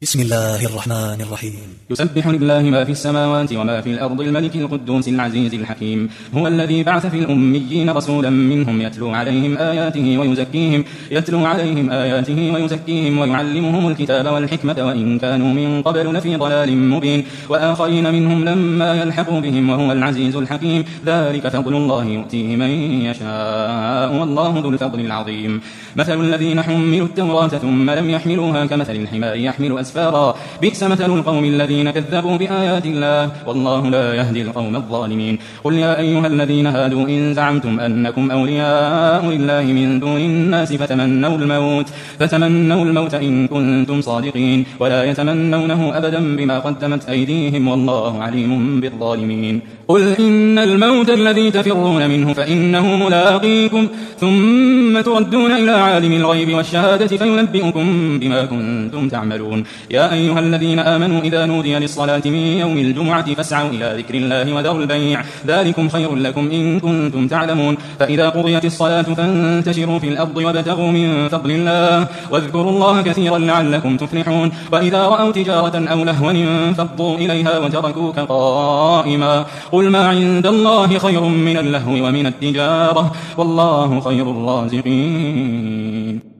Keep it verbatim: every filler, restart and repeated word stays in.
بسم الله الرحمن الرحيم. يسبح لله ما في السماوات وما في الأرض الملك القدوس العزيز الحكيم. هو الذي بعث في الأميين رسولا منهم يتلو عليهم آياته ويزكيهم يتلو عليهم آياته ويزكيهم ويعلمهم الكتاب والحكمة وإن كانوا من قبل لفي ضلال مبين وآخرين منهم لما يلحقوا بهم وهو العزيز الحكيم. ذلك فضل الله يؤتيه من يشاء والله ذو الفضل العظيم. مثل الذين حملوا التوراة ثم لم يحملوها كمثل الحمار يحمل أسفارا بئس مثل القوم الذين كذبوا بآيات الله والله لا يهدي القوم الظالمين. قل يا أيها الذين هادوا إن زعمتم أنكم أولياء لله من دون الناس فتمنوا الموت فتمنوا الموت إن كنتم صادقين ولا يتمنونه أبدا بما قدمت أيديهم والله عليم بالظالمين. قل إن الموت الذي تفرون منه فإنه ملاقيكم ثم تردون إلى عالم الغيب والشهادة فينبئكم بما كنتم تعملون. يا أيها الذين آمنوا إذا نودي للصلاة من يوم الجمعة فاسعوا إلى ذكر الله وذروا البيع ذلكم خير لكم إن كنتم تعلمون. فإذا قضيت الصلاة فانتشروا في الأرض وابتغوا من فضل الله واذكروا الله كثيرا لعلكم تفلحون. وإذا رأوا تجارة أو لهوا انفضوا إليها وتركوك قائما قل ما عند الله خير من اللهو ومن التجارة والله خير الرازقين.